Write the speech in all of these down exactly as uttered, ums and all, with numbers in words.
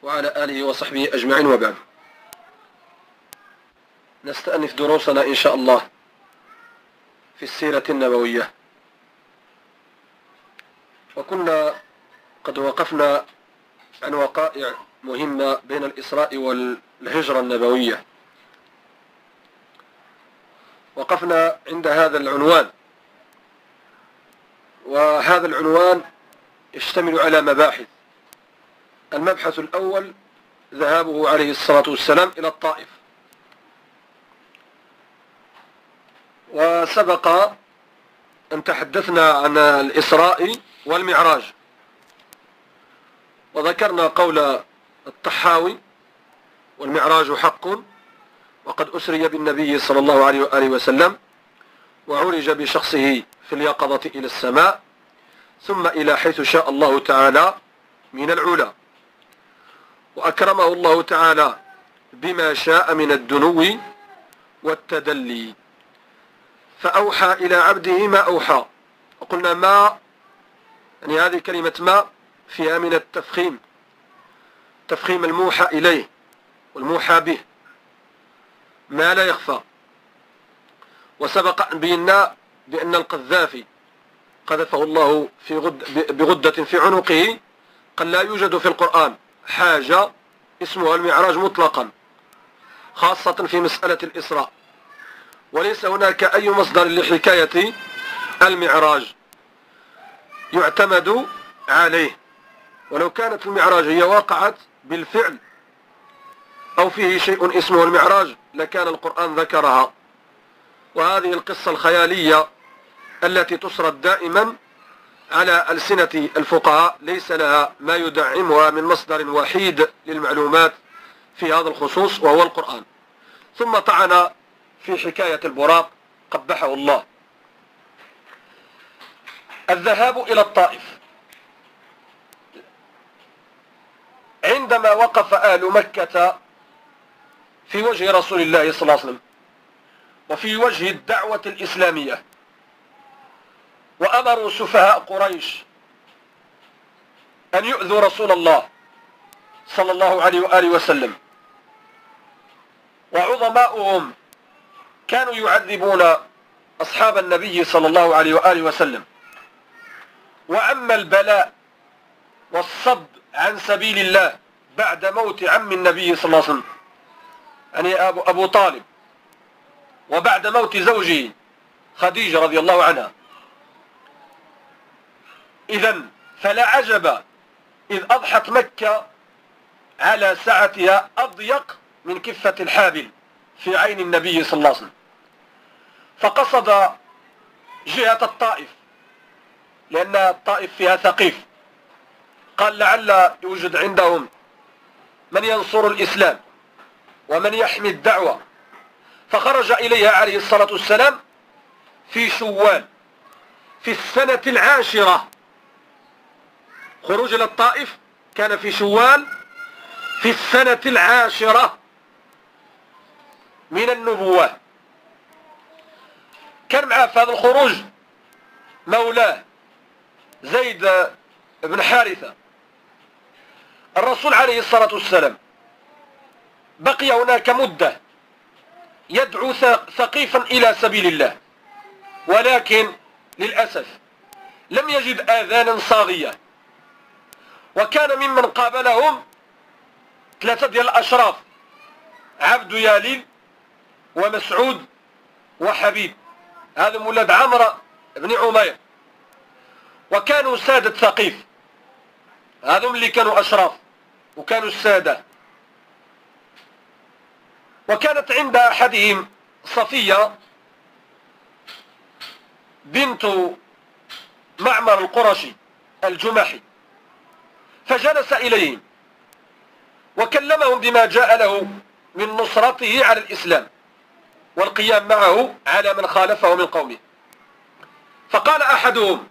وعلى آله وصحبه أجمعين، وبعد. نستأنف دروسنا إن شاء الله في السيرة النبوية، وكنا قد وقفنا عن وقائع مهمة بين الإسراء والهجرة النبوية. وقفنا عند هذا العنوان، وهذا العنوان يشتمل على مباحث. المبحث الأول ذهابه عليه الصلاة والسلام إلى الطائف، وسبق أن تحدثنا عن الإسراء والمعراج، وذكرنا قول الطحاوي: والمعراج حق وقد أسري بالنبي صلى الله عليه وآله وسلم وعرج بشخصه في اليقظة إلى السماء ثم إلى حيث شاء الله تعالى من العلا، وأكرمه الله تعالى بما شاء من الدنو والتدلي، فأوحى إلى عبده ما أوحى. وقلنا ما يعني هذه كلمة ما فيها من التفخيم، تفخيم الموحى إليه والموحى به، ما لا يخفى. وسبق أن بينا بأن القذافي قذفه الله في غد بغدة في عنقه، قال لا يوجد في القرآن حاجة اسمها المعراج مطلقا، خاصة في مسألة الإسراء، وليس هناك أي مصدر لحكاية المعراج يعتمد عليه. ولو كانت المعراج هي وقعت بالفعل أو فيه شيء اسمه المعراج لكان القرآن ذكرها. وهذه القصة الخيالية التي تسرد دائما على ألسنة الفقهاء ليس لها ما يدعمها من مصدر وحيد للمعلومات في هذا الخصوص، وهو القرآن. ثم طعن في حكاية البراق قبحه الله. الذهاب إلى الطائف، عندما وقف أهل مكة في وجه رسول الله صلى الله عليه وسلم وفي وجه الدعوة الإسلامية، وأمروا سفهاء قريش أن يؤذوا رسول الله صلى الله عليه وآله وسلم، وعظماؤهم كانوا يعذبون أصحاب النبي صلى الله عليه وآله وسلم، وعم البلاء والصد عن سبيل الله بعد موت عم النبي صلى الله عليه وسلم، يعني أبو, أبو طالب، وبعد موت زوجه خديجة رضي الله عنها. إذن فلا عجب إذ أضحت مكة على سعتها أضيق من كفة الحابل في عين النبي صلى الله عليه وسلم، فقصد جهة الطائف، لأن الطائف فيها ثقيف، قال لعل يوجد عندهم من ينصر الإسلام ومن يحمي الدعوة، فخرج إليها عليه الصلاة والسلام في شوال في السنة العاشرة. خروج إلى الطائف كان في شوال في السنة العاشرة من النبوة. كان معه في هذا الخروج مولاه زيد بن حارثة. الرسول عليه الصلاة والسلام بقي هناك مدة يدعو ثقيفا إلى سبيل الله، ولكن للأسف لم يجد آذانا صاغية، وكان ممن قابلهم ثلاثة ديال الأشراف: عبد ياليل ومسعود وحبيب، هذا ولاد عمرو بن عمير، وكانوا سادة ثقيف، هذم اللي كانوا أشراف وكانوا السادة. وكانت عند أحدهم صفية بنت معمر القرشي الجمحي، فجلس إليهم وكلمهم بما جاء له من نصرته على الإسلام والقيام معه على من خالفه من قومه. فقال أحدهم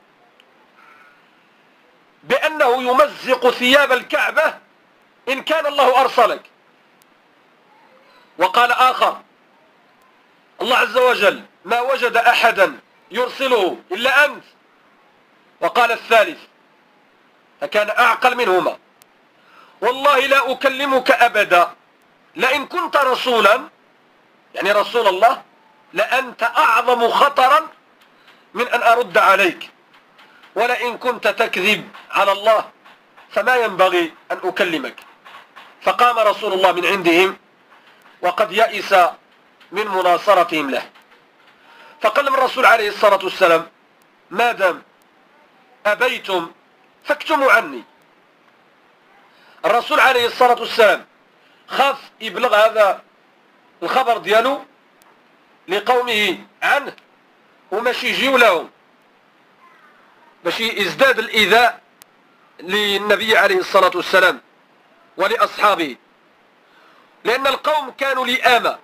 بأنه يمزق ثياب الكعبة إن كان الله أرسلك، وقال آخر: الله عز وجل ما وجد أحدا يرسله إلا أنت، وقال الثالث فكان أعقل منهما: والله لا أكلمك أبدا، لئن كنت رسولا يعني رسول الله لأنت أعظم خطرا من أن أرد عليك، ولئن كنت تكذب على الله فما ينبغي أن أكلمك. فقام رسول الله من عندهم وقد يئس من مناصرتهم له، فقال الرسول عليه الصلاة والسلام: ما دام أبيتم فاكتموا عني. الرسول عليه الصلاة والسلام خاف يبلغ هذا الخبر ديالو لقومه عنه وماشي يجيو لهم، باش يزداد الإيذاء للنبي عليه الصلاة والسلام ولأصحابه، لأن القوم كانوا لئامة،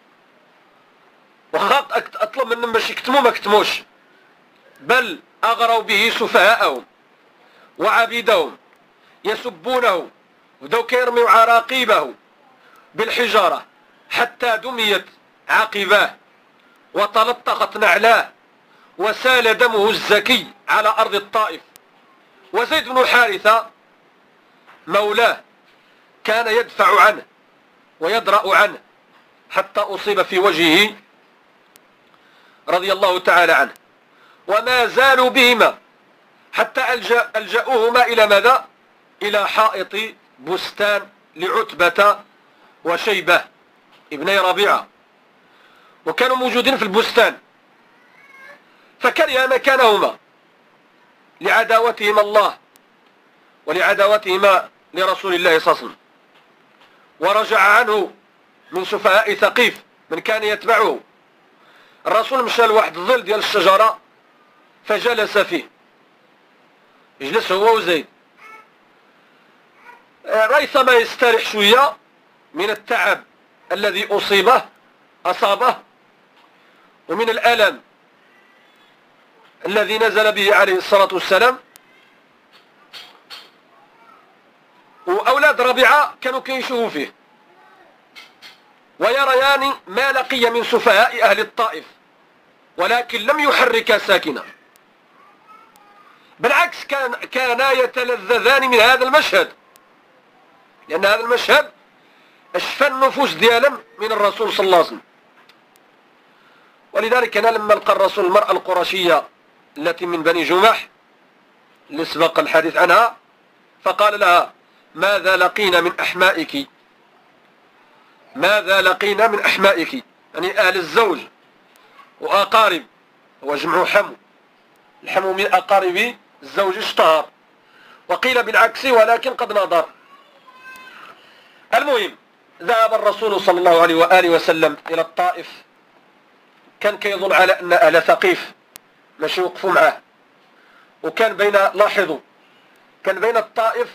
وخاط أطلب منهم باش يكتموا ما كتموش، بل أغروا به سفهاءهم وعبيدهم يسبونه، وبداو كيرميو عراقيبه بالحجارة حتى دميت عقباه وتلطخت نعلاه وسال دمه الزكي على أرض الطائف. وزيد بن حارثة مولاه كان يدفع عنه ويدرأ عنه حتى أصيب في وجهه رضي الله تعالى عنه، وما زالوا بهما حتى ألجأ ألجأوهما إلى ماذا؟ إلى حائط بستان لعتبة وشيبة ابني ربيعة، وكانوا موجودين في البستان، فكره مكانهما لعداوتهما الله ولعداوتهما لرسول الله صلى الله عليه وسلم. ورجع عنه من سفهاء ثقيف من كان يتبعه. الرسول مشى لواحد الظل ديال الشجرة فجلس فيه، يجلس هو وزيد ريثما يستريح شوية من التعب الذي أصيبه أصابه ومن الألم الذي نزل به عليه الصلاة والسلام. وأولاد ربيعة كانوا كيشوفوا فيه ويريان ما لقي من سفهاء أهل الطائف، ولكن لم يحرك ساكنا، بالعكس كان كانا يتلذذان من هذا المشهد، لأن هذا المشهد أشفى النفوس ديالهم من الرسول صلى الله عليه وسلم. ولذلك أنا لما لقى الرسول المرأة القرشية التي من بني جمح اللي سبق الحديث عنها، فقال لها: ماذا لقينا من أحمائك؟ ماذا لقينا من أحمائك؟ يعني أهل الزوج وأقارب، هو جمع حمو، الحمو من أقارب الزوج اشتهر، وقيل بالعكس ولكن قد نظر. المهم ذهب الرسول صلى الله عليه وآله وسلم إلى الطائف، كان كيظن على أن أهل ثقيف ماشي يوقفوا معه، وكان بين لاحظوا كان بين الطائف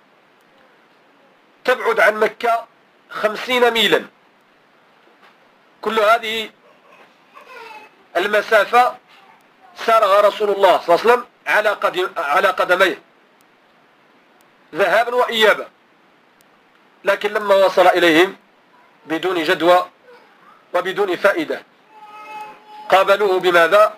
تبعد عن مكة خمسين ميلا، كل هذه المسافة سارها رسول الله صلى الله عليه وسلم على قدم على قدميه ذهابا وإيابا، لكن لما وصل إليهم بدون جدوى وبدون فائدة قابلوه بماذا؟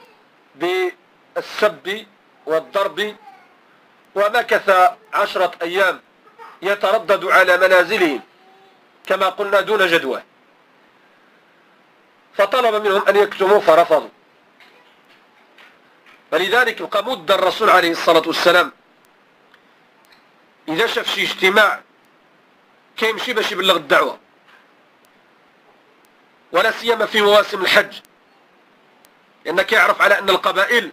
بالسب والضرب، ومكث عشرة أيام يتردد على منازلهم كما قلنا دون جدوى، فطلب منهم أن يكتموا فرفضوا. فلذلك بقى مد الرسول عليه الصلاة والسلام إذا شاف شي اجتماع كيمشي باش يبلغ الدعوة، ولا سيما في مواسم الحج، لأنك يعرف على أن القبائل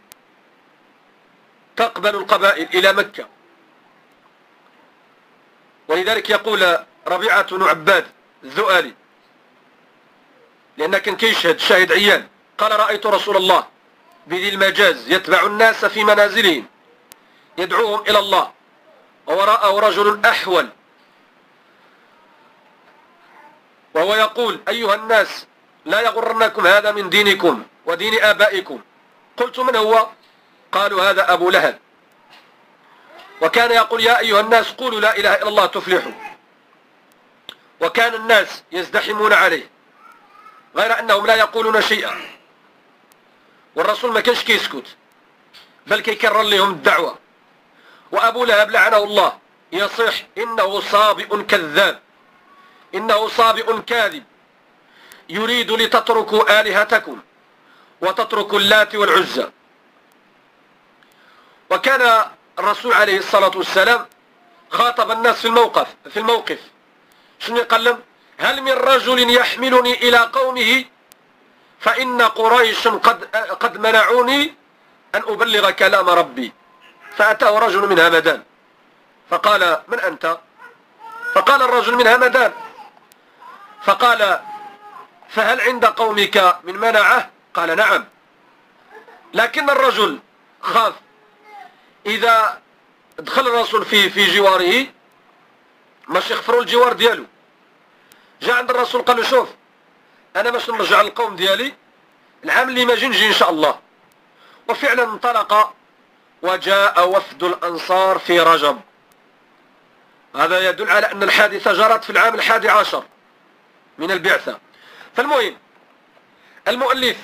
تقبل القبائل إلى مكة. ولذلك يقول ربيعة بن عباد الذؤالي، لأنه كان كيشهد شاهد عيان، قال: رأيت رسول الله بذي المجاز يتبع الناس في منازلهم يدعوهم إلى الله، ووراءه رجل أحول وهو يقول: أيها الناس لا يغرنكم هذا من دينكم ودين آبائكم. قلت: من هو؟ قالوا: هذا أبو لهب. وكان يقول: يا أيها الناس قولوا لا إله إلا الله تفلحوا. وكان الناس يزدحمون عليه غير أنهم لا يقولون شيئا، والرسول ما كانش كيسكت بل كيكرر لهم الدعوة. وأبو لهب لعنه الله يصح إنه صابئ كذاب، إنه صابئ كاذب يريد لتتركوا آلهتكم وتتركوا اللات والعزى. وكان الرسول عليه الصلاة والسلام خاطب الناس في الموقف في الموقف شنو قال لهم؟ هل من رجل يحملني إلى قومه فإن قريش قد قد منعوني أن أبلغ كلام ربي. فأتاه رجل من همدان فقال من أنت؟ فقال الرجل من همدان، فقال فهل عند قومك من منعه؟ قال نعم. لكن الرجل خاف إذا دخل الرسول في في جواره باش يغفروا الجوار ديالو. جاء عند الرسول قال له شوف أنا باش نرجع للقوم ديالي العام اللي ما نجي إن شاء الله. وفعلا انطلق وجاء وفد الأنصار في رجب. هذا يدل على أن الحادثة جرت في العام الحادي عشر من البعثة. فالمهم المؤلف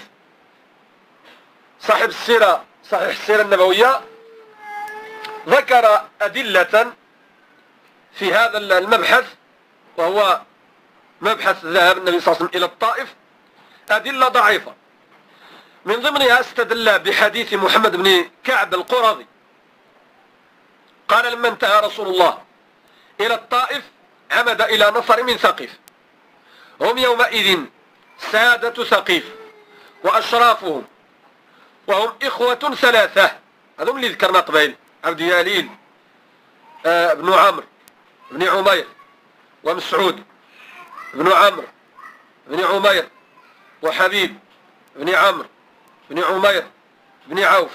صاحب السيرة صحيح السيرة النبوية ذكر أدلة في هذا المبحث، وهو مبحث ذهاب النبي صلى الله عليه وسلم إلى الطائف، أدلة ضعيفة. من ضمنها استدل بحديث محمد بن كعب القرظي قال لما انتهى رسول الله إلى الطائف عمد إلى نفر من ثقيف، هم يومئذ سادة ثقيف وأشرافهم، وهم إخوة ثلاثة، هذهم اللي ذكرنا قبيل، عبد ياليل آه بن عمرو بن عمير ومسعود بن عمرو بن عمير وحبيب بن عمرو بن عمير بن عوف.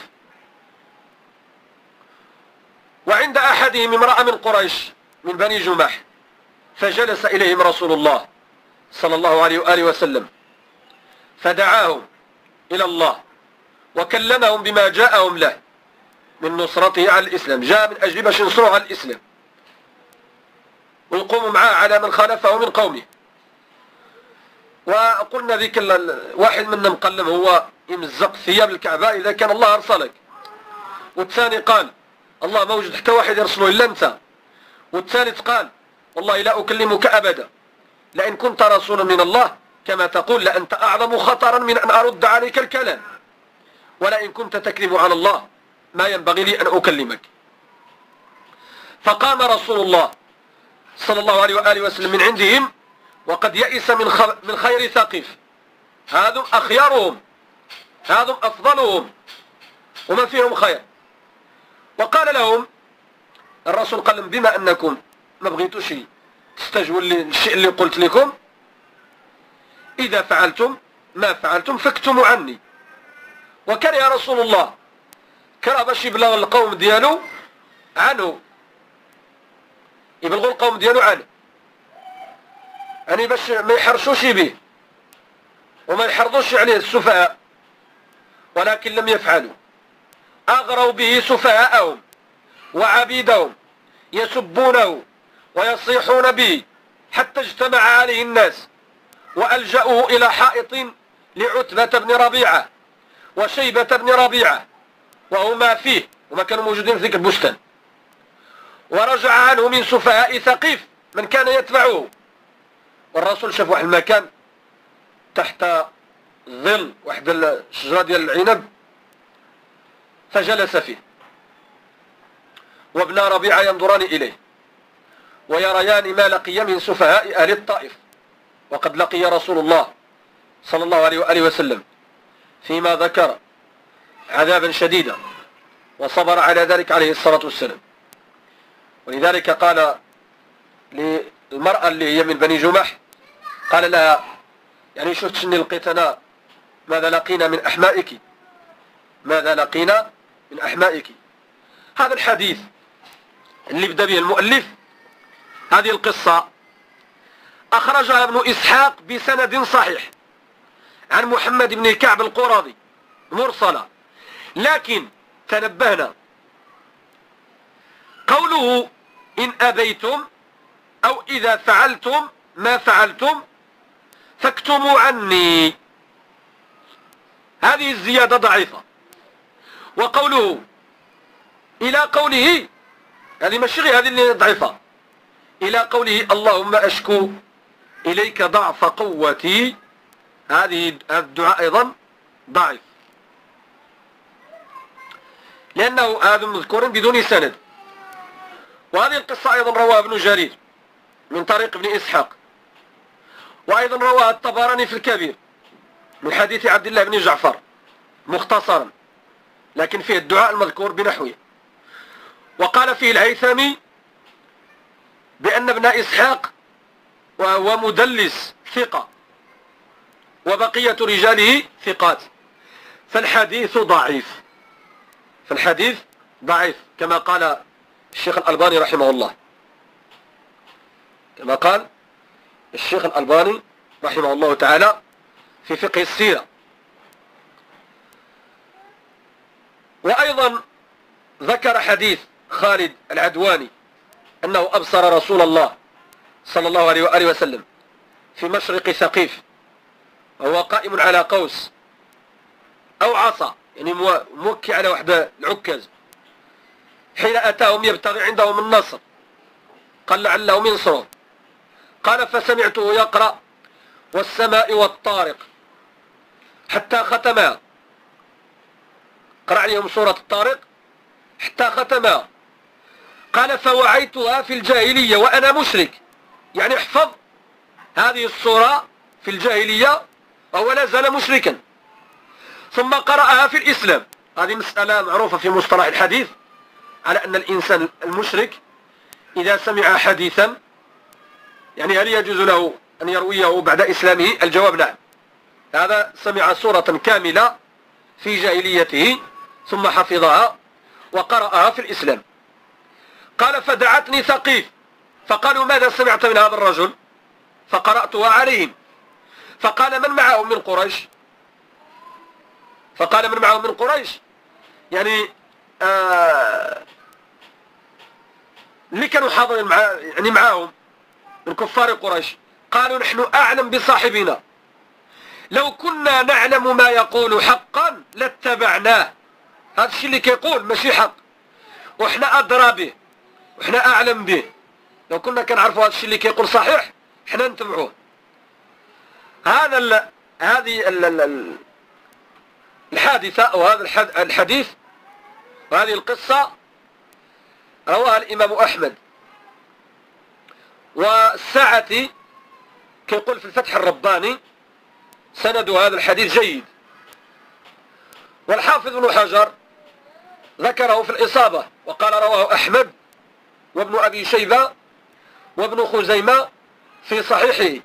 وعند أحدهم امرأة من قريش من بني جماح، فجلس إليهم رسول الله صلى الله عليه وآله وسلم فدعاهم إلى الله وكلمهم بما جاءهم له من نصرته على الإسلام، جاء من أجل باش ينصروا على الإسلام ويقوموا معاه على من خالفه من قومه. وقلنا ذيك واحد منهم قال لهم هو يمزق ثياب الكعبة إذا كان الله أرسلك، والثاني قال الله ما وجد حتى واحد يرسله إلا أنت، والثالث قال والله لا أكلمك أبدا لئن كنت رسولا من الله كما تقول لأنت أعظم خطرا من أن أرد عليك الكلام، ولئن كنت تكذب على الله ما ينبغي لي أن أكلمك. فقام رسول الله صلى الله عليه وآله وسلم من عندهم وقد يئس من من خير ثقيف، هذم أخيارهم، هذم أفضلهم وما فيهم خير. وقال لهم الرسول قال لهم بما أنكم ما بغيتوش تستجوا للشيء اللي قلت لكم، إذا فعلتم ما فعلتم فاكتموا عني. وكان يا رسول الله كره باش يبلغ القوم ديالو عنه، يبلغوا القوم ديالو عنه يعني باش ما يحرشوش به وما يحرضوش عليه السفهاء، ولكن لم يفعلوا، أغروا به سفهاءهم وعبيدهم يسبونه ويصيحون به حتى اجتمع عليه الناس وألجأوه إلى حائط لعتبة بن ربيعة وشيبة بن ربيعة وهما فيه وما كانوا موجودين في ذيك البستان، ورجع عنه من سفهاء ثقيف من كان يتبعه. والرسول شاف واحد المكان تحت ظل واحد الشجرة ديال العنب فجلس فيه، وابن ربيعة ينظران إليه ويريان ما لقي من سفهاء أهل الطائف، وقد لقي رسول الله صلى الله عليه وآله وسلم فيما ذكر عذابا شديدا وصبر على ذلك عليه الصلاة والسلام. ولذلك قال للمرأة اللي هي من بني جمح قال لها يعني شفت شني لقيتنا ماذا لقينا من أحمائك، ماذا لقينا من أحمائك. هذا الحديث اللي بدأ به المؤلف، هذه القصة أخرجها ابن إسحاق بسند صحيح عن محمد بن كعب القرظي مرسلة، لكن تنبهنا قوله إن أبيتم أو إذا فعلتم ما فعلتم فاكتموا عني، هذه الزيادة ضعيفة. وقوله إلى قوله هذه ماشي غير هذه اللي ضعيفة، إلى قوله اللهم أشكو إليك ضعف قوتي، هذه هذا الدعاء أيضا ضعيف، لأنه هذا مذكور بدون سند. وهذه القصة أيضا رواها ابن جرير من طريق ابن إسحاق، وأيضا رواها الطبراني في الكبير من حديث عبد الله بن جعفر مختصرا، لكن فيه الدعاء المذكور بنحوه. وقال فيه الهيثمي بأن ابن إسحاق وهو مدلس ثقة وبقية رجاله ثقات، فالحديث ضعيف، فالحديث ضعيف كما قال الشيخ الألباني رحمه الله، كما قال الشيخ الألباني رحمه الله تعالى في فقه السيرة. وأيضا ذكر حديث خالد العدواني أنه أبصر رسول الله صلى الله عليه وآله وسلم في مشرق ثقيف وهو قائم على قوس أو عصا، يعني موكي على واحد العكاز، حين أتاهم يبتغي عندهم النصر، قال لعلهم ينصرون، قال فسمعته يقرأ والسماء والطارق حتى ختمها، قرأ عليهم سورة الطارق حتى ختمها، قال فوعيتها في الجاهلية وأنا مشرك، يعني احفظ هذه السورة في الجاهلية وهو لا زال مشركا، ثم قرأها في الإسلام. هذه مسألة معروفة في مصطلح الحديث على أن الإنسان المشرك إذا سمع حديثا، يعني هل يجوز له أن يرويه بعد إسلامه؟ الجواب نعم. هذا سمع سورة كاملة في جاهليته ثم حفظها وقرأها في الإسلام. قال فدعتني ثقيف فقالوا ماذا سمعت من هذا الرجل؟ فقرأتها عليهم، فقال من معهم من قريش؟ فقال من معهم من قريش يعني آه اللي كانوا حاضرين مع يعني معهم من كفار قريش، قالوا نحن أعلم بصاحبنا، لو كنا نعلم ما يقول حقا لاتبعناه، هذا الشيء اللي كيقول ماشي حق وإحنا أدرى به وإحنا أعلم به، لو كنا كنعرفوا هذا الشيء اللي كيقول صحيح إحنا نتبعوه. هذا ال هذه ال ال الحادثة أو هذا الحديث وهذه القصة رواها الإمام أحمد، والساعة كيقول في الفتح الرباني سند هذا الحديث جيد. والحافظ ابن حجر ذكره في الإصابة وقال رواه أحمد وابن أبي شيبة وابن خزيمة في صحيحه،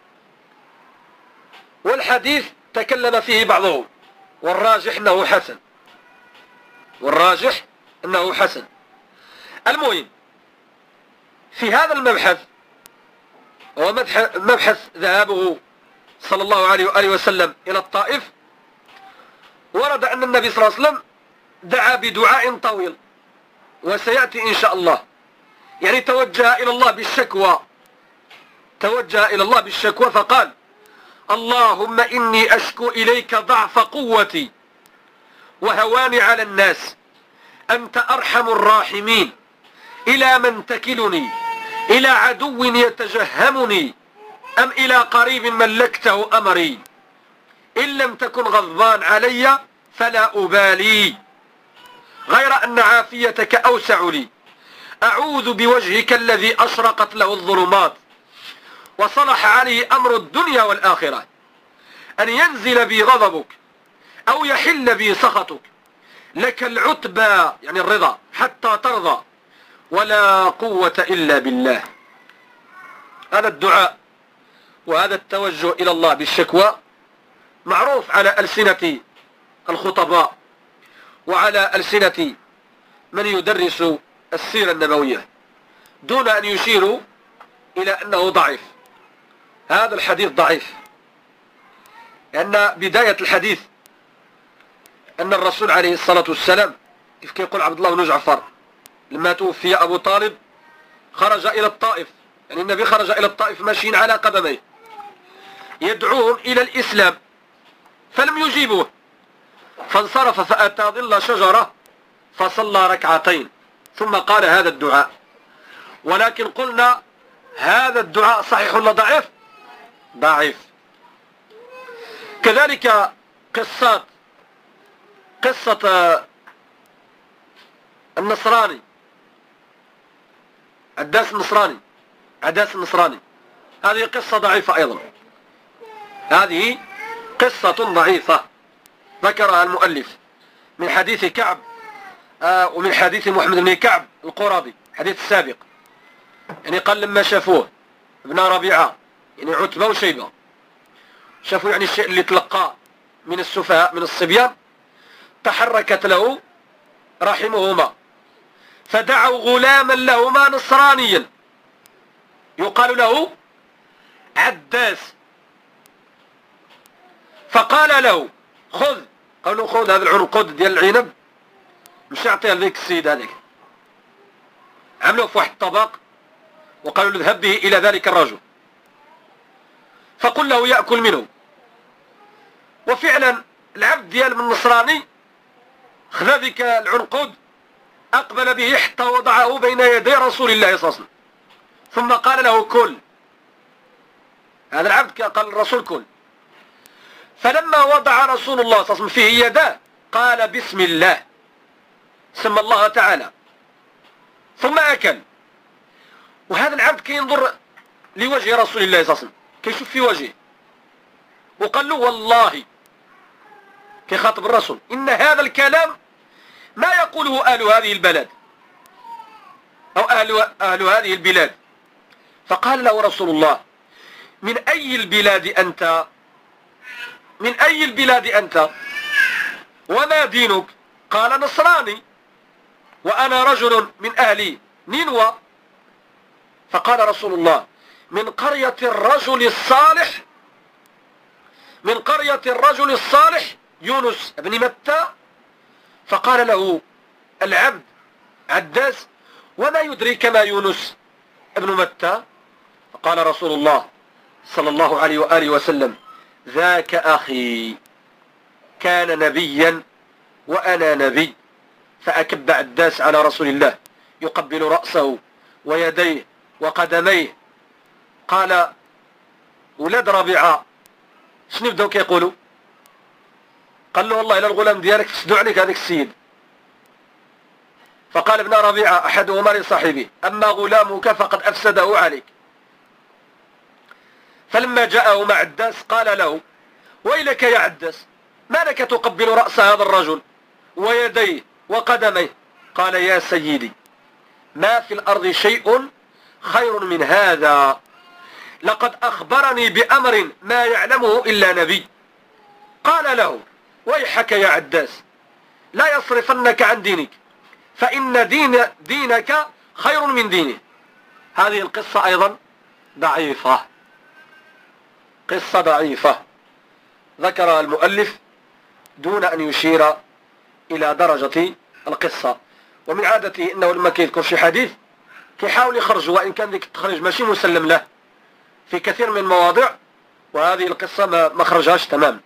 والحديث تكلم فيه بعضهم والراجح أنه حسن، والراجح أنه حسن. المهم في هذا المبحث هو مبحث ذهابه صلى الله عليه وآله وسلم إلى الطائف، ورد أن النبي صلى الله عليه وسلم دعا بدعاء طويل وسيأتي إن شاء الله، يعني توجه إلى الله بالشكوى، توجه إلى الله بالشكوى فقال اللهم إني أشكو إليك ضعف قوتي وهواني على الناس، أنت أرحم الراحمين، إلى من تكلني؟ إلى عدو يتجهمني أم إلى قريب ملكته أمري؟ إن لم تكن غضبان علي فلا أبالي، غير أن عافيتك أوسع لي، أعوذ بوجهك الذي أشرقت له الظلمات وصلح عليه أمر الدنيا والآخرة، أن ينزل بي غضبك أو يحل بي سخطك، لك العتبى يعني الرضا حتى ترضى، ولا قوة إلا بالله. هذا الدعاء وهذا التوجه إلى الله بالشكوى معروف على ألسنة الخطباء وعلى ألسنة من يدرس السيرة النبوية دون أن يشيروا إلى أنه ضعيف. هذا الحديث ضعيف، لأن بداية الحديث أن الرسول عليه الصلاة والسلام كيف كيقول عبد الله بن جعفر لما توفي أبو طالب خرج إلى الطائف، يعني النبي خرج إلى الطائف ماشيين على قدميه يدعوهم إلى الإسلام فلم يجيبوه، فانصرف فأتى ظل شجرة فصلى ركعتين ثم قال هذا الدعاء. ولكن قلنا هذا الدعاء صحيح ولا ضعيف؟ ضعيف. كذلك قصة قصة النصراني عداس النصراني عداس النصراني هذه قصة ضعيفة أيضا. هذه قصة ضعيفة ذكرها المؤلف من حديث كعب آه ومن حديث محمد بن كعب القرظي حديث السابق. يعني قال لما شافوه ابن ربيعة يعني عتبة وشيبة شافوا يعني الشيء اللي تلقاه من السفهاء من الصبيان تحركت له رحمهما فدعوا غلاما لهما نصرانيا يقال له عداس فقال له خذ، قالوا خذ هذا العنقود ديال العنب مش يعطيها لذيك السيد هذيك، عملوه في واحد الطبق وقالوا له اذهب به الى ذلك الرجل فقل له يأكل منه. وفعلا العبد ديال من النصراني خذ ذلك العنقود أقبل به حتى وضعه بين يدي رسول الله صلى الله عليه وسلم ثم قال له كل. هذا العبد قال الرسول كل. فلما وضع رسول الله صلى الله عليه وسلم فيه يداه قال بسم الله، سمى الله تعالى ثم أكل. وهذا العبد كينظر لوجه رسول الله صلى الله عليه وسلم كيشوف في وجهه وقال له والله كيخاطب الرسول إن هذا الكلام ما يقوله أهل هذه البلد أو أهل, أهل هذه البلاد. فقال له رسول الله من أي البلاد أنت؟ من أي البلاد أنت؟ وما دينك؟ قال نصراني وأنا رجل من أهل نينوى. فقال رسول الله من قرية الرجل الصالح من قرية الرجل الصالح يونس بن متى. فقال له العبد عداس وما يدريك ما يونس ابن متى؟ فقال رسول الله صلى الله عليه وآله وسلم ذاك أخي كان نبيا وأنا نبي. فأكب عداس على رسول الله يقبل رأسه ويديه وقدميه. قال ولاد ربيعة شنو بداو كيقولوا؟ قال له والله إلى الغلام ديالك فسدوا عليك هذاك السيد. فقال ابن ربيعة أحدهما لصاحبه أما غلامك فقد أفسده عليك. فلما جاءه مع عداس قال له ويلك يا عداس ما لك تقبل رأس هذا الرجل ويديه وقدميه؟ قال يا سيدي ما في الأرض شيء خير من هذا، لقد أخبرني بأمر ما يعلمه إلا نبي. قال له ويحك يا عداس لا يصرفنك عن دينك فإن دين دينك خير من دينه. هذه القصة أيضا ضعيفة، قصة ضعيفة ذكرها المؤلف دون أن يشير إلى درجة القصة. ومن عادته إنه لما كيذكر شي حديث كيحاول يخرج وإن كان ذيك التخريج ماشي مسلم له في كثير من المواضع، وهذه القصة ما خرجهاش تمام.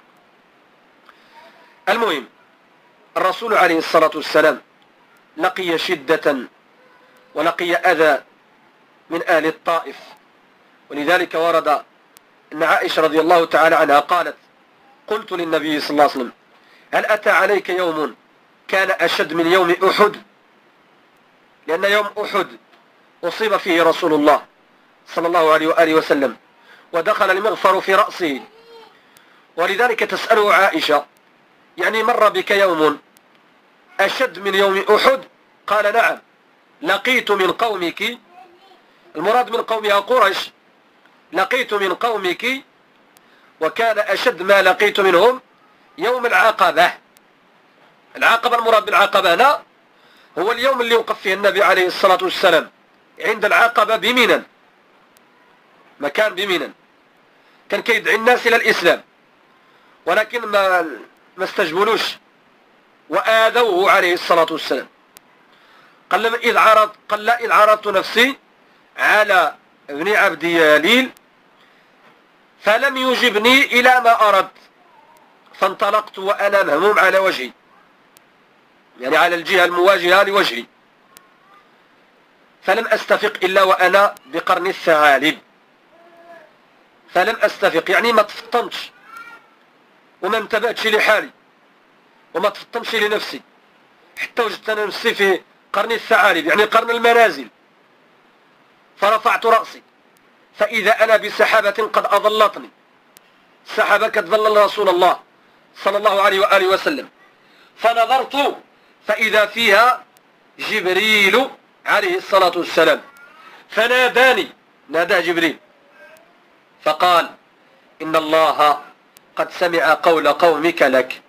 المهم الرسول عليه الصلاة والسلام لقي شدة ولقي أذى من أهل الطائف، ولذلك ورد أن عائشة رضي الله تعالى عنها قالت قلت للنبي صلى الله عليه وسلم هل أتى عليك يوم كان أشد من يوم أحد؟ لأن يوم أحد أصيب فيه رسول الله صلى الله عليه وآله وسلم ودخل المغفر في رأسه، ولذلك تسأله عائشة يعني مر بك يوم أشد من يوم أحد؟ قال نعم لقيت من قومك، المراد من قومها قريش، لقيت من قومك وكان أشد ما لقيت منهم يوم العقبة. العقبة المراد بالعقبة هنا هو اليوم اللي وقف فيه النبي عليه الصلاة والسلام عند العقبة بمنى، مكان بمنى كان كيدعي الناس إلى الإسلام ولكن ما ما استجبلوش وآذوه عليه الصلاة والسلام. قال لما إذ عرض قال لا إذ عرضت نفسي على ابن عبد ياليل فلم يجبني إلى ما أردت فانطلقت وأنا مهموم على وجهي، يعني على الجهة المواجهة لوجهي. فلم أستفق إلا وأنا بقرن الثعالب. فلم أستفق يعني ما تفطنتش وما انتبهتش لحالي وما تفطنتش لنفسي حتى وجدت أنا نفسي في قرن الثعالب يعني قرن المنازل. فرفعت رأسي فإذا أنا بسحابة قد أظلتني، سحابة كتظلل رسول الله صلى الله عليه وآله وسلم. فنظرت فإذا فيها جبريل عليه الصلاة والسلام، فناداني، نادى جبريل فقال: إن الله قد سمع قول قومك لك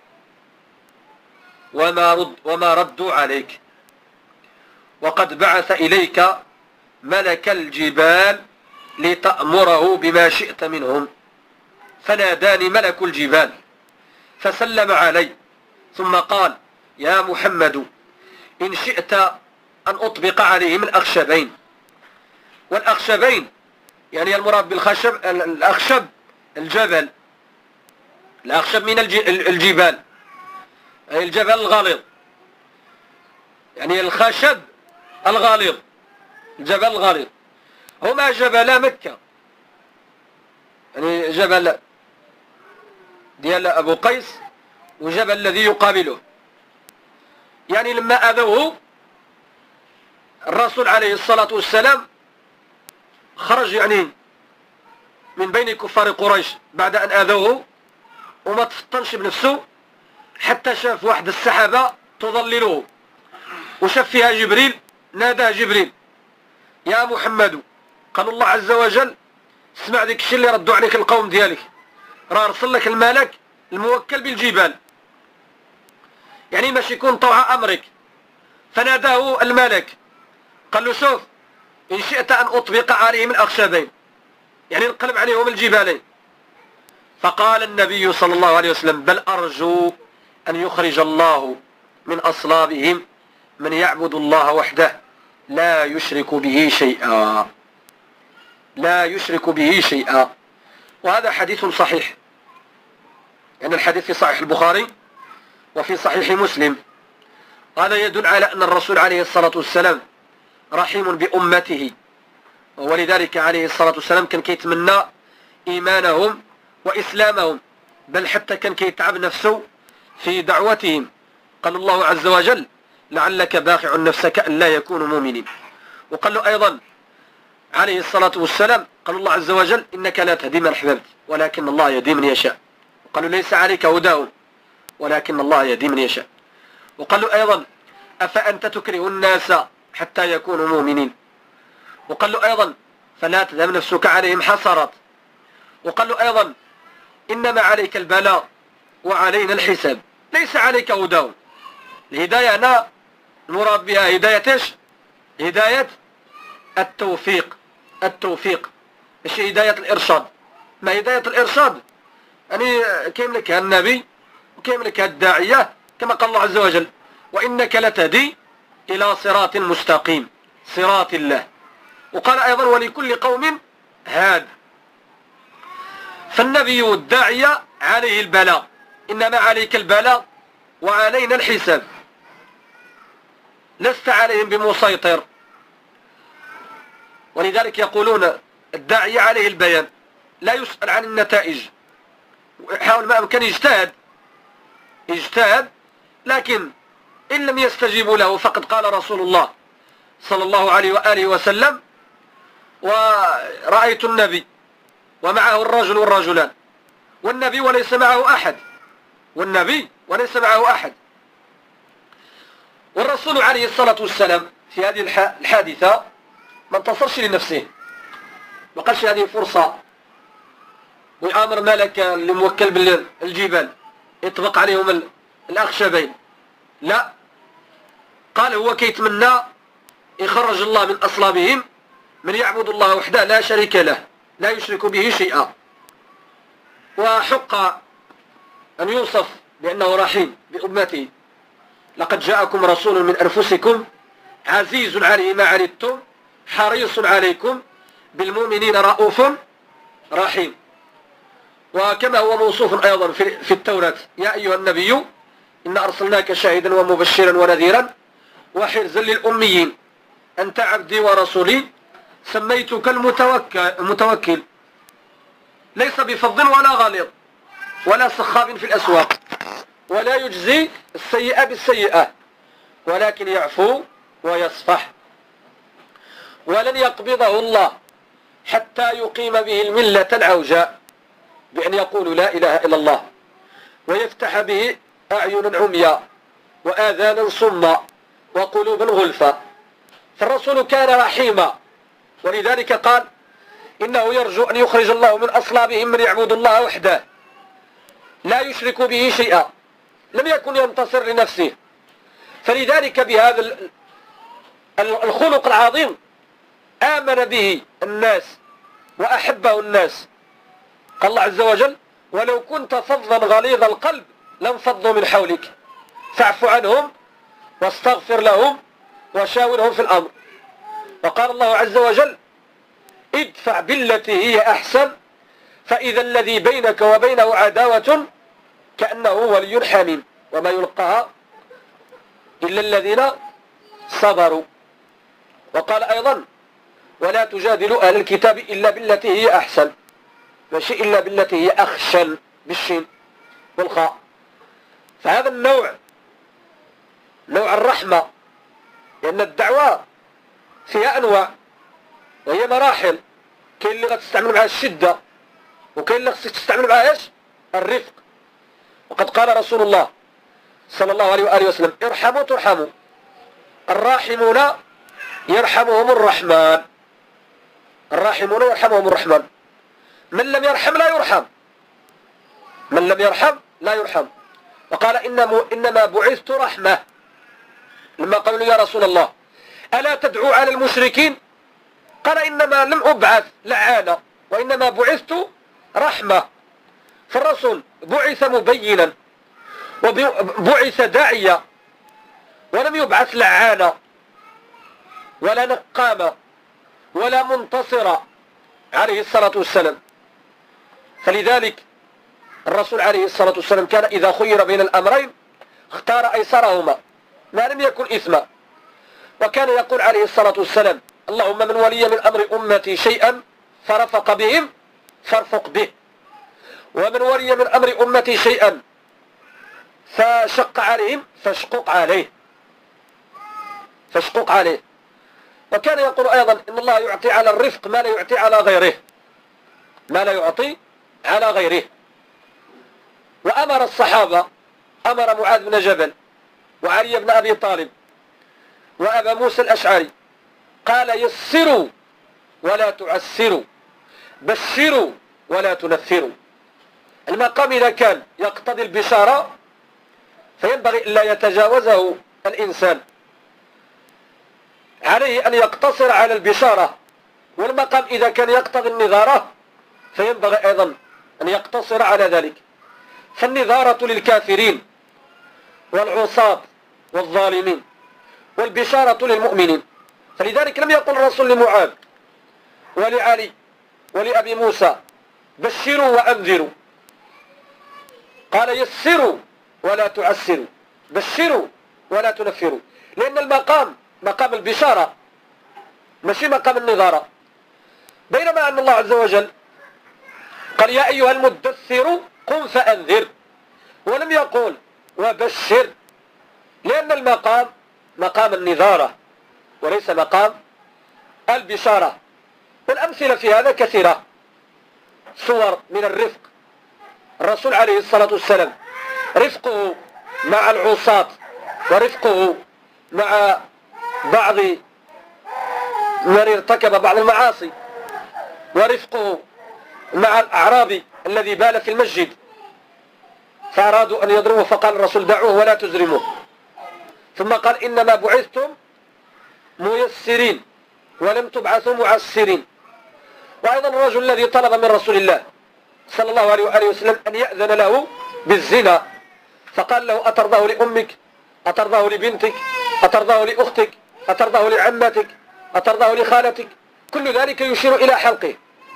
وما, رد وما ردوا عليك، وقد بعث إليك ملك الجبال لتأمره بما شئت منهم. فناداني ملك الجبال فسلم علي ثم قال: يا محمد إن شئت أن أطبق عليهم الأخشبين. والأخشبين يعني المراد بالخشب الأخشب الجبل، الأخشب من الجبال أي الجبل الغليظ، يعني الخشب الغليظ، الجبل الغليظ. هما جبل مكة، يعني جبل ديال أبو قيس وجبل الذي يقابله. يعني لما أذوه الرسول عليه الصلاة والسلام خرج يعني من بين كفار قريش بعد أن أذوه وما تفطنش بنفسه حتى شاف واحد السحابة تظلله وشاف فيها جبريل. نادى جبريل: يا محمد، قال الله عز وجل: اسمع ذيك الشيء اللي ردوا عليك القوم ديالك، راه ارسل لك الملك الموكل بالجبال، يعني باش يكون طوع امرك. فناداه الملك قال له: شوف، ان شئت ان اطبق عليهم الاخشبين، يعني نقلب عليهم الجبالين. فقال النبي صلى الله عليه وسلم: بل ارجو ان يخرج الله من اصلابهم من يعبد الله وحده لا يشرك به شيئا، لا يشرك به شيئا. وهذا حديث صحيح، لأن يعني الحديث في صحيح البخاري وفي صحيح مسلم. هذا يدل على أن الرسول عليه الصلاة والسلام رحيم بأمته، ولذلك عليه الصلاة والسلام كان كيتمنى إيمانهم وإسلامهم، بل حتى كان كيتعب نفسه في دعوتهم. قال الله عز وجل: لعلك باخع نفسك أن لا يكونوا مؤمنين. وقال له أيضا عليه الصلاة والسلام، قال الله عز وجل: إنك لا تهدي من أحببت ولكن الله يهدي من يشاء. وقالوا: ليس عليك هداهم ولكن الله يهدي من يشاء. وقال له أيضا: أفأنت تكره الناس حتى يكونوا مؤمنين. وقال له أيضا: فلا تذهب نفسك عليهم حسرات. وقال له أيضا: إنما عليك البلاء وعلينا الحساب، ليس عليك هداهم. الهداية هنا المراد بها هداية ايش؟ هداية التوفيق، التوفيق ماشي هداية الإرشاد. ما هداية الإرشاد يعني كيملكها النبي وكيملكها الداعية، كما قال الله عز وجل: وإنك لتهدي إلى صراط مستقيم، صراط الله. وقال أيضا: ولكل قوم هاد. فالنبي والداعية عليه البلاء، إنما عليك البلاء وعلينا الحساب، لست عليهم بمسيطر. ولذلك يقولون الداعية عليه البيان، لا يسأل عن النتائج، حاول ما أمكن يجتهد يجتهد لكن إن لم يستجيبوا له فقد قال رسول الله صلى الله عليه وآله وسلم: ورأيت النبي ومعه الرجل والرجلان، والنبي وليس معه أحد، والنبي وليس معه أحد. والرسول عليه الصلاة والسلام في هذه الحادثة ما انتصرش لنفسه، ما قالش هذه فرصة ويأمر ملك اللي موكل بالجبال يطبق عليهم الأخشبين، لا، قال هو كيتمنى يخرج الله من أصلابهم من يعبد الله وحده لا شريك له لا يشرك به شيئا. وحق أن يوصف بأنه رحيم بأمته: لقد جاءكم رسول من أنفسكم عزيز عليه ما عنتم حريص عليكم بالمؤمنين رؤوف رحيم. وكما هو موصوف أيضا في التوراة: يا أيها النبي إن أرسلناك شاهدا ومبشرا ونذيرا وحرزا للأميين أنت عبدي ورسولي سميتك المتوكل، ليس بفظ ولا غليظ ولا سخاب في الأسواق، ولا يجزي السيئة بالسيئة، ولكن يعفو ويصفح. ولن يقبضه الله حتى يقيم به الملة العوجاء بأن يقول لا إله إلا الله، ويفتح به أعينا عميا وآذانا صما وقلوبا غلفا. فالرسول كان رحيما، ولذلك قال إنه يرجو أن يخرج الله من أصلابهم من يعبد الله وحده لا يشرك به شيئا. لم يكن ينتصر لنفسه، فلذلك بهذا الخلق العظيم آمن به الناس وأحبه الناس. قال الله عز وجل ولو كنت فظا غليظ القلب لانفضوا من حولك فاعف عنهم واستغفر لهم وشاورهم في الأمر. وقال الله عز وجل ادفع بالتي هي أحسن فإذا الذي بينك وبينه عداوة كأنه ولي حميم وما يلقاها إلا الذين صبروا. وقال أيضا ولا تجادلوا أهل الكتاب إلا بالتي هي أحسن، ماشي إلا بالتي هي أخشن بالشين والخاء. فهذا النوع نوع الرحمة، لأن الدعوة فيها أنواع وهي مراحل. كاين اللي غتستعمل معها الشدة، وكاين اللي خصك تستعمل معها ايش؟ الرفق. وقد قال رسول الله صلى الله عليه وآله وسلم ارحموا ترحموا، الراحمون يرحمهم الرحمن، الراحمون يرحمهم الرحمن. من لم يرحم لا يرحم، من لم يرحم لا يرحم. وقال إنما بعثت رحمة. لما قالوا يا رسول الله ألا تدعو على المشركين؟ قال إنما لم أبعث لعانة وإنما بعثت رحمة. فالرسول بعث مبينا وبعث داعية، ولم يبعث لعانة ولا نقامة ولا منتصرة عليه الصلاة والسلام. فلذلك الرسول عليه الصلاة والسلام كان إذا خير بين الأمرين اختار أيسرهما ما لم يكن إثما. وكان يقول عليه الصلاة والسلام اللهم من ولي من أمر أمتي شيئا فرفق بهم فارفق به، ومن ولي من أمر أمتي شيئا فشق عليهم فاشقق عليه فاشقق عليه. وكان يقول أيضا إن الله يعطي على الرفق ما لا يعطي على غيره، ما لا يعطي على غيره. وأمر الصحابة، أمر معاذ بن جبل وعلي بن أبي طالب وأبا موسى الأشعري، قال يسروا ولا تعسروا، بشروا ولا تنفروا. المقام إذا كان يقتضي البشارة فينبغي ألا يتجاوزه الإنسان، عليه أن يقتصر على البشارة. والمقام إذا كان يقتضي النذارة فينبغي أيضا أن يقتصر على ذلك. فالنذارة للكافرين والعصاة والظالمين، والبشارة للمؤمنين. فلذلك لم يقل الرسول لمعاذ ولعلي ولأبي موسى بشروا وأنذروا، قال يسروا ولا تعسروا، بشروا ولا تنفروا، لأن المقام مقام البشارة ماشي مقام النظارة. بينما أن الله عز وجل قال يا أيها المدثر قم فأنذر، ولم يقول وبشر، لأن المقام مقام النظارة وليس مقام البشارة. والأمثلة في هذا كثيرة، صور من الرفق. الرسول عليه الصلاة والسلام رفقه مع العصاة ورفقه مع بعض من ارتكب بعض المعاصي، ورفقه مع الأعرابي الذي بال في المسجد فأرادوا أن يضربوه فقال الرسول دعوه ولا تزرموه. ثم قال إنما بعثتم ميسرين ولم تبعثوا معسرين. وأيضا الرجل الذي طلب من رسول الله صلى الله عليه وآله وسلم أن يأذن له بالزنا، فقال له أترضاه لأمك، أترضاه لبنتك، أترضاه لأختك، أترضاه لعمتك، أترضاه لخالتك، كل ذلك يشير إلى حلقه.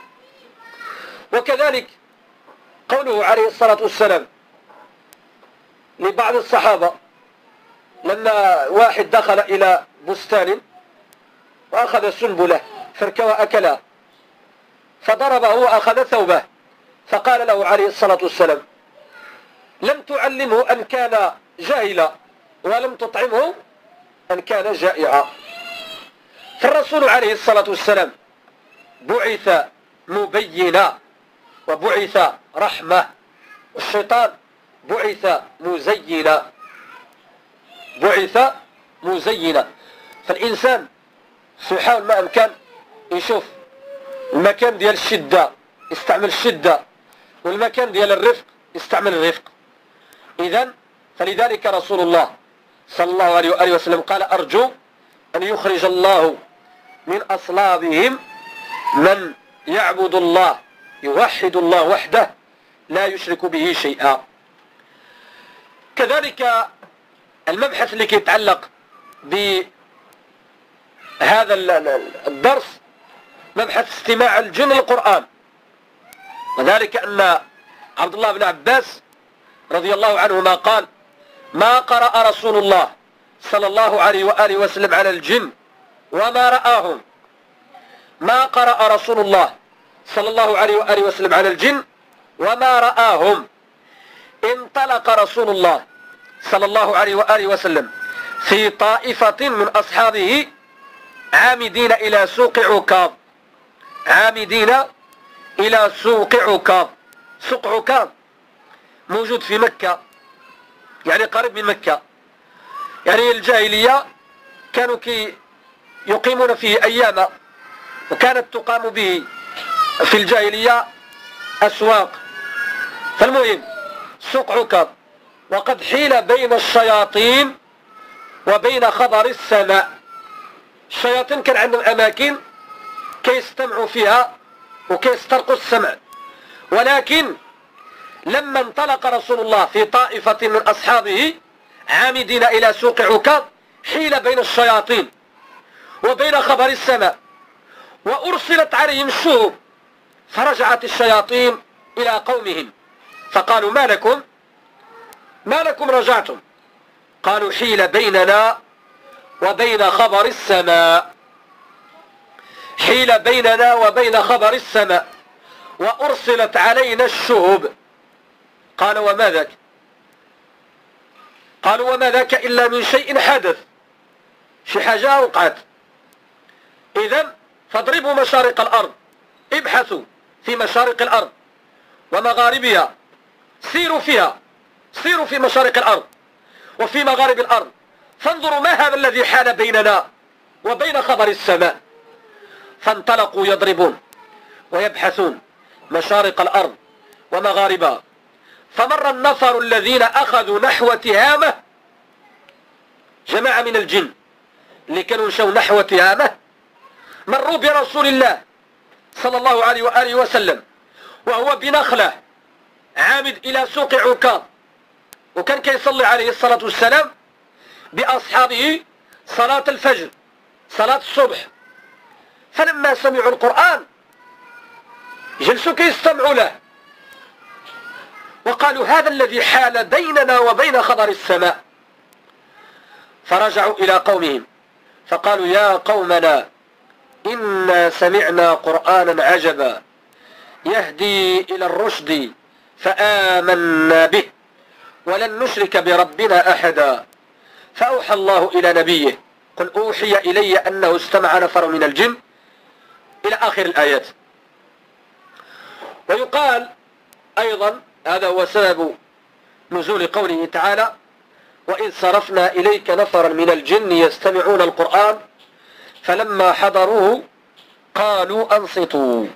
وكذلك قوله عليه الصلاة والسلام لبعض الصحابة لما واحد دخل إلى بستان وأخذ السنبلة فركة وأكلها، فضربه وأخذ ثوبه، فقال له عليه الصلاة والسلام: لم تعلمه أن كان جاهلا، ولم تطعمه أن كان جائعا. فالرسول عليه الصلاة والسلام بعث مبينا وبعث رحمة، والشيطان بعث مزينا بعث مزينا. فالإنسان يحاول ما أمكن يشوف المكان ديال الشدة يستعمل الشدة، والمكان ديال الرفق يستعمل الرفق. إذن فلذلك رسول الله صلى الله عليه وآله وسلم قال: أرجو أن يخرج الله من أصلابهم من يعبد الله يوحد الله وحده لا يشرك به شيئا. كذلك المبحث اللي يتعلق بهذا الدرس مبحث استماع الجن للقرآن، وذلك أن عبد الله بن عباس رضي الله عنهما قال: ما قرأ رسول الله صلى الله عليه وآله وسلم على الجن وما رآهم ما قرأ رسول الله صلى الله عليه وآله وسلم على الجن وما رآهم. انطلق رسول الله صلى الله عليه وآله وسلم في طائفة من أصحابه عامدين إلى سوق عكاظ عامدين إلى سوق عكاظ سوق عكاظ موجود في مكة، يعني قريب من مكة. يعني الجاهلية كانوا كي يقيمون فيه أياما، وكانت تقام به في الجاهلية أسواق. فالمهم سوق عكاظ، وقد حيل بين الشياطين وبين خبر السماء. الشياطين كان عندهم أماكن كيستمعوا فيها وكيسترقوا السمع، ولكن لما انطلق رسول الله في طائفة من أصحابه عامدين إلى سوق عكاظ حيل بين الشياطين وبين خبر السماء، وأرسلت عليهم الشهب، فرجعت الشياطين إلى قومهم فقالوا: ما لكم ما لكم رجعتم؟ قالوا: حيل بيننا وبين خبر السماء حيل بيننا وبين خبر السماء وأرسلت علينا الشهب. قال: وما ذاك؟ قالوا: وما ذاك إلا من شيء حدث، شي حاجة وقعت. إذن فاضربوا مشارق الأرض، ابحثوا في مشارق الأرض ومغاربها، سيروا فيها سيروا في مشارق الأرض وفي مغارب الأرض، فانظروا ما هذا الذي حال بيننا وبين خبر السماء. فانطلقوا يضربون ويبحثون مشارق الأرض ومغاربها، فمر النفر الذين أخذوا نحو تهامة، جماعة من الجن اللي كانوا مشوا نحو تهامة، مروا برسول الله صلى الله عليه وآله وسلم وهو بنخلة عامد إلى سوق عكاظ، وكان كيصلي عليه الصلاة والسلام بأصحابه صلاة الفجر صلاة الصبح. فلما سمعوا القرآن جلسوا كيستمعوا له، وقالوا: هذا الذي حال بيننا وبين خبر السماء. فرجعوا إلى قومهم فقالوا: يا قومنا إنا سمعنا قرآنا عجبا يهدي إلى الرشد فآمنا به ولن نشرك بربنا أحدا. فأوحى الله إلى نبيه: قل أوحي إلي أنه استمع نفر من الجن، إلى آخر الآيات. ويقال أيضا هذا هو سبب نزول قوله تعالى: وإذ صرفنا إليك نفرا من الجن يستمعون القرآن فلما حضروه قالوا أنصتوا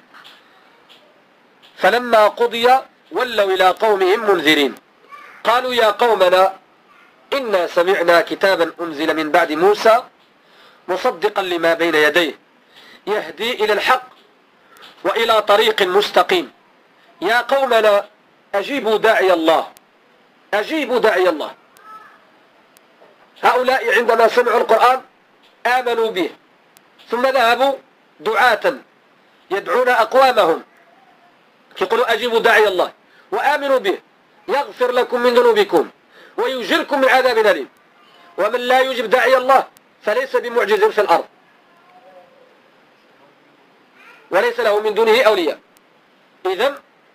فلما قضي ولوا إلى قومهم منذرين قالوا: يا قومنا إنا سمعنا كتابا أنزل من بعد موسى مصدقا لما بين يديه يهدي إلى الحق وإلى طريق مستقيم. يا قومنا أجيبوا داعي الله أجيبوا داعي الله. هؤلاء عندما سمعوا القرآن آمنوا به، ثم ذهبوا دعاة يدعون أقوامهم يقولوا: أجيبوا داعي الله وآمنوا به يغفر لكم من ذنوبكم ويجركم من عذاب أليم. ومن لا يجب داعي الله فليس بمعجز في الأرض. وليس له من دونه أولياء. إذن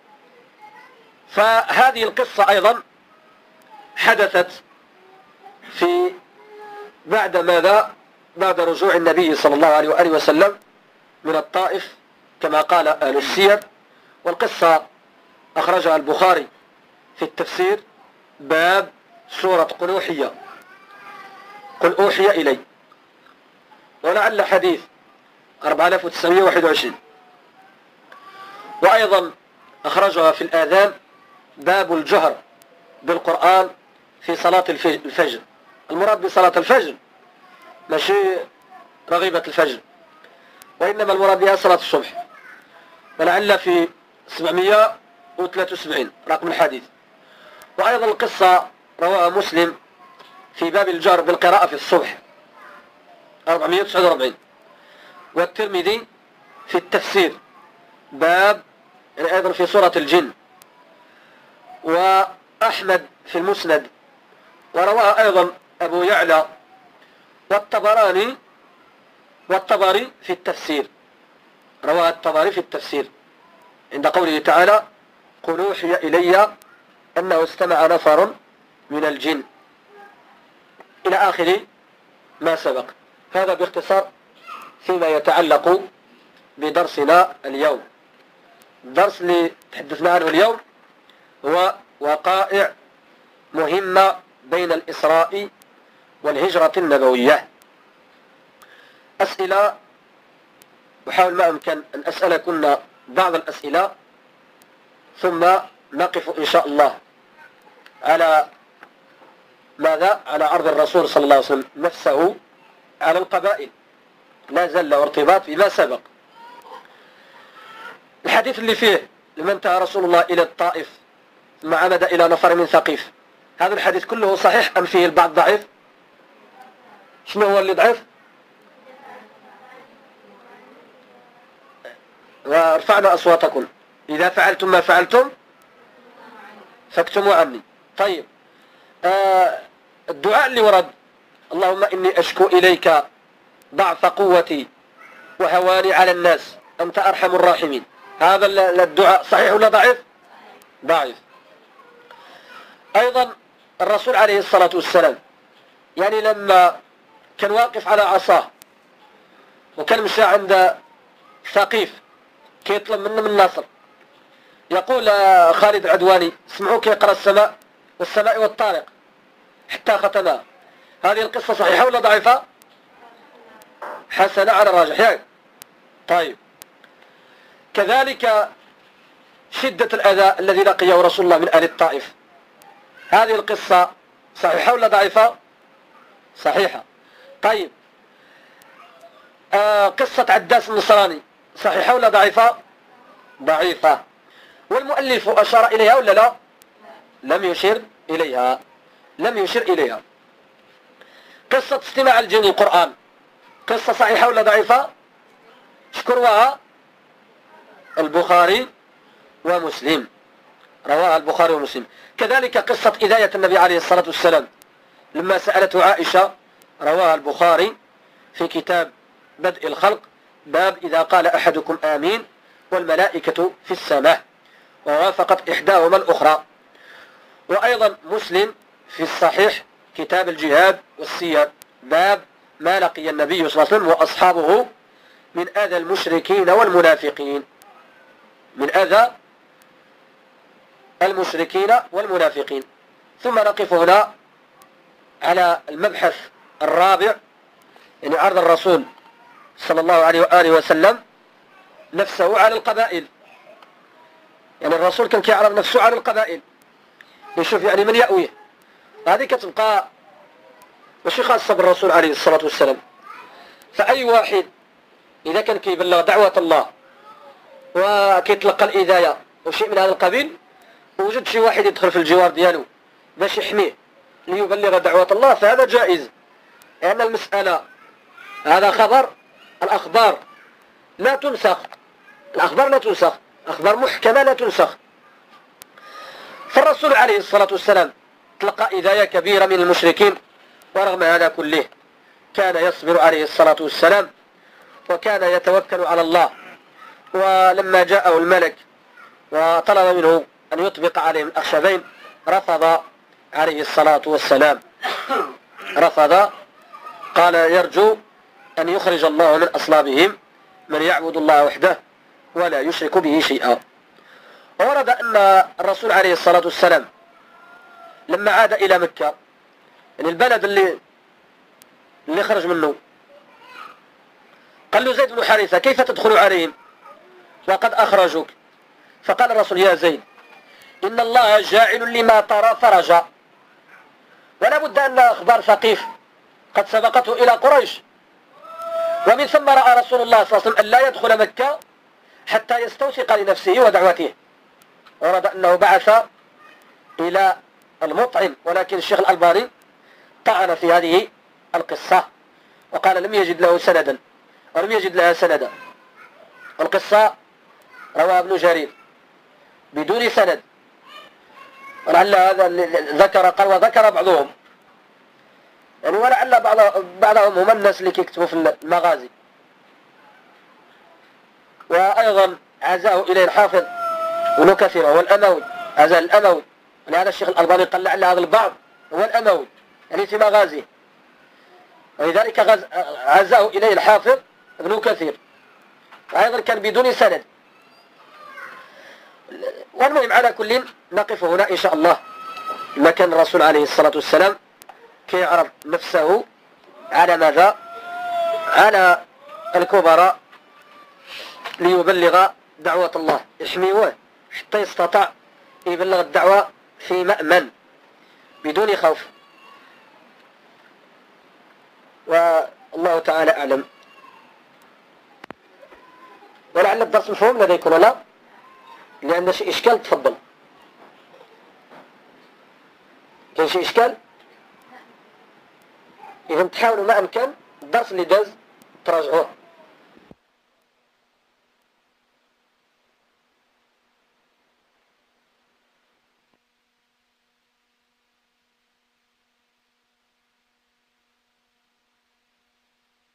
فهذه القصة أيضا حدثت في بعد ماذا؟ بعد رجوع النبي صلى الله عليه وآله وسلم من الطائف كما قال أهل السير. والقصة أخرجها البخاري في التفسير باب سورة قل أوحي قل أوحي إلي، ولعل حديث أربعة آلاف وتسعمائة وواحد وعشرين. وأيضا أخرجها في الآذان باب الجهر بالقرآن في صلاة الفجر. المراد بصلاة الفجر ماشي رغيبة الفجر، وإنما المراد بها صلاة الصبح، ولعل في سبعمائة وثلاثة وسبعين رقم الحديث. وأيضا القصة رواها مسلم في باب الجهر بالقراءة في الصبح أربعمائة وتسعة وأربعين، والترمذي في التفسير باب يعني أيضا في سورة الجن، وأحمد في المسند، ورواها أيضا أبو يعلى والطبراني والطبري في التفسير، رواها الطبري في التفسير عند قوله تعالى قل أوحي إلي أنه استمع نفر من الجن إلى آخر ما سبق. هذا باختصار فيما يتعلق بدرسنا اليوم. الدرس اللي تحدثنا عنه اليوم هو وقائع مهمة بين الإسراء والهجرة النبوية. أسئلة أحاول ما أمكن أن أسألكن بعض الأسئلة ثم نقف إن شاء الله على ماذا؟ على عرض الرسول صلى الله عليه وسلم نفسه على القبائل، لا زال له ارتباط بما سبق. الحديث اللي فيه لما انتهى رسول الله إلى الطائف ثم عمد إلى نفر من ثقيف، هذا الحديث كله صحيح أم فيه البعض ضعيف؟ شنو هو اللي ضعيف؟ وارفعنا أصواتكم إذا فعلتم ما فعلتم فاكتموا عني. طيب آه الدعاء اللي ورد اللهم إني أشكو إليك ضعف قوتي وهواني على الناس أنت أرحم الراحمين، هذا الدعاء صحيح ولا ضعيف؟ ضعيف. أيضا الرسول عليه الصلاة والسلام يعني لما كان واقف على عصاه وكان مشى عند ثقيف كيطلب منه من النصر، يقول خالد العدواني سمعوك يقرأ السماء والسماء والطارق حتى ختمها. هذه القصة صحيحة ولا ضعيفة؟ حسنة على الراجح يعني. طيب كذلك شدة الأذى الذي لقيه رسول الله من أهل الطائف، هذه القصة صحيحة ولا ضعيفة؟ صحيحة. طيب آه قصة عداس النصراني صحيحة ولا ضعيفة؟ ضعيفة. والمؤلف أشار إليها ولا لا؟ لم يشير إليها، لم يشير إليها. قصة استماع الجن القرآن قصة صحيحة ولا ضعيفة؟ شكرها البخاري ومسلم، رواها البخاري ومسلم. كذلك قصة إذاية النبي عليه الصلاة والسلام لما سألته عائشة، رواها البخاري في كتاب بدء الخلق باب إذا قال أحدكم آمين والملائكة في السماء، ووافقت إحداهما الأخرى. وأيضا مسلم في الصحيح كتاب الجهاد والسير باب ما لقي النبي صلى الله عليه وسلم وأصحابه من أذى المشركين والمنافقين، من أذى المشركين والمنافقين. ثم نقف هنا على المبحث الرابع، يعني عرض الرسول صلى الله عليه وآله وسلم نفسه على القبائل. يعني الرسول كان كيعرض نفسه على القبائل يشوف يعني من يأويه، هذه كتبقى ماشي خاصة بالرسول عليه الصلاة والسلام. فأي واحد إذا كان كيبلغ دعوة الله وكيتلقى الإذاية وشيء من هذا القبيل، وجد شي واحد يدخل في الجوار ديالو باش يحميه ليبلغ دعوة الله، فهذا جائز. لأن المسألة هذا خبر، الأخبار لا تنسخ، الأخبار لا تنسخ، أخبار محكمة لا تنسخ. فالرسول عليه الصلاة والسلام تلقى إذاية كبيرة من المشركين، ورغم هذا كله كان يصبر عليه الصلاة والسلام، وكان يتوكل على الله، ولما جاءه الملك وطلب منه أن يطبق عليهم الأخشبين رفض عليه الصلاة والسلام، رفض، قال يرجو أن يخرج الله من أصلابهم من يعبد الله وحده ولا يشرك به شيئا. وورد أن الرسول عليه الصلاة والسلام لما عاد إلى مكة، يعني البلد اللي اللي خرج منه، قال له زيد بن حارثة كيف تدخل عليهم وقد أخرجوك؟ فقال الرسول يا زيد إن الله جاعل لما ترى فرجا، ولا بد أن أخبار ثقيف قد سبقته إلى قريش، ومن ثم رأى رسول الله صلى الله عليه وسلم أن لا يدخل مكة حتى يستوثق لنفسه ودعوته. ورد أنه بعث إلى المطعم، ولكن الشيخ الألباني طعن في هذه القصة وقال لم يجد له سندا ولم يجد لها سندا. القصة رواه ابن جرير بدون سند، ولعل هذا ذكر قال وذكر بعضهم، يعني ولعل بعض بعضهم هم الناس اللي كيكتبوا في المغازي. وأيضا عزاه إليه الحافظ ابن كثير هو الأموي، عزاه الأموي، ولهذا الشيخ الألباني قال لعل هذا البعض هو الأموي يعني في مغازيه، ولذلك عزاه إليه الحافظ ابن كثير، وأيضا كان بدون سند. والمهم على كل نقف هنا إن شاء الله مكان الرسول عليه الصلاة والسلام كي يعرض نفسه على ماذا؟ على الكبراء ليبلغ دعوة الله، يحميوه حتى يستطيع يبلغ الدعوة في مأمن بدون خوف. والله تعالى أعلم. ولعل الدرس مفهوم لديكم ولا؟ لأن شيء إشكال تفضل. كان شيء إشكال؟ إذا تحاولوا ما أمكن الدرس اللي داز تراجعوه.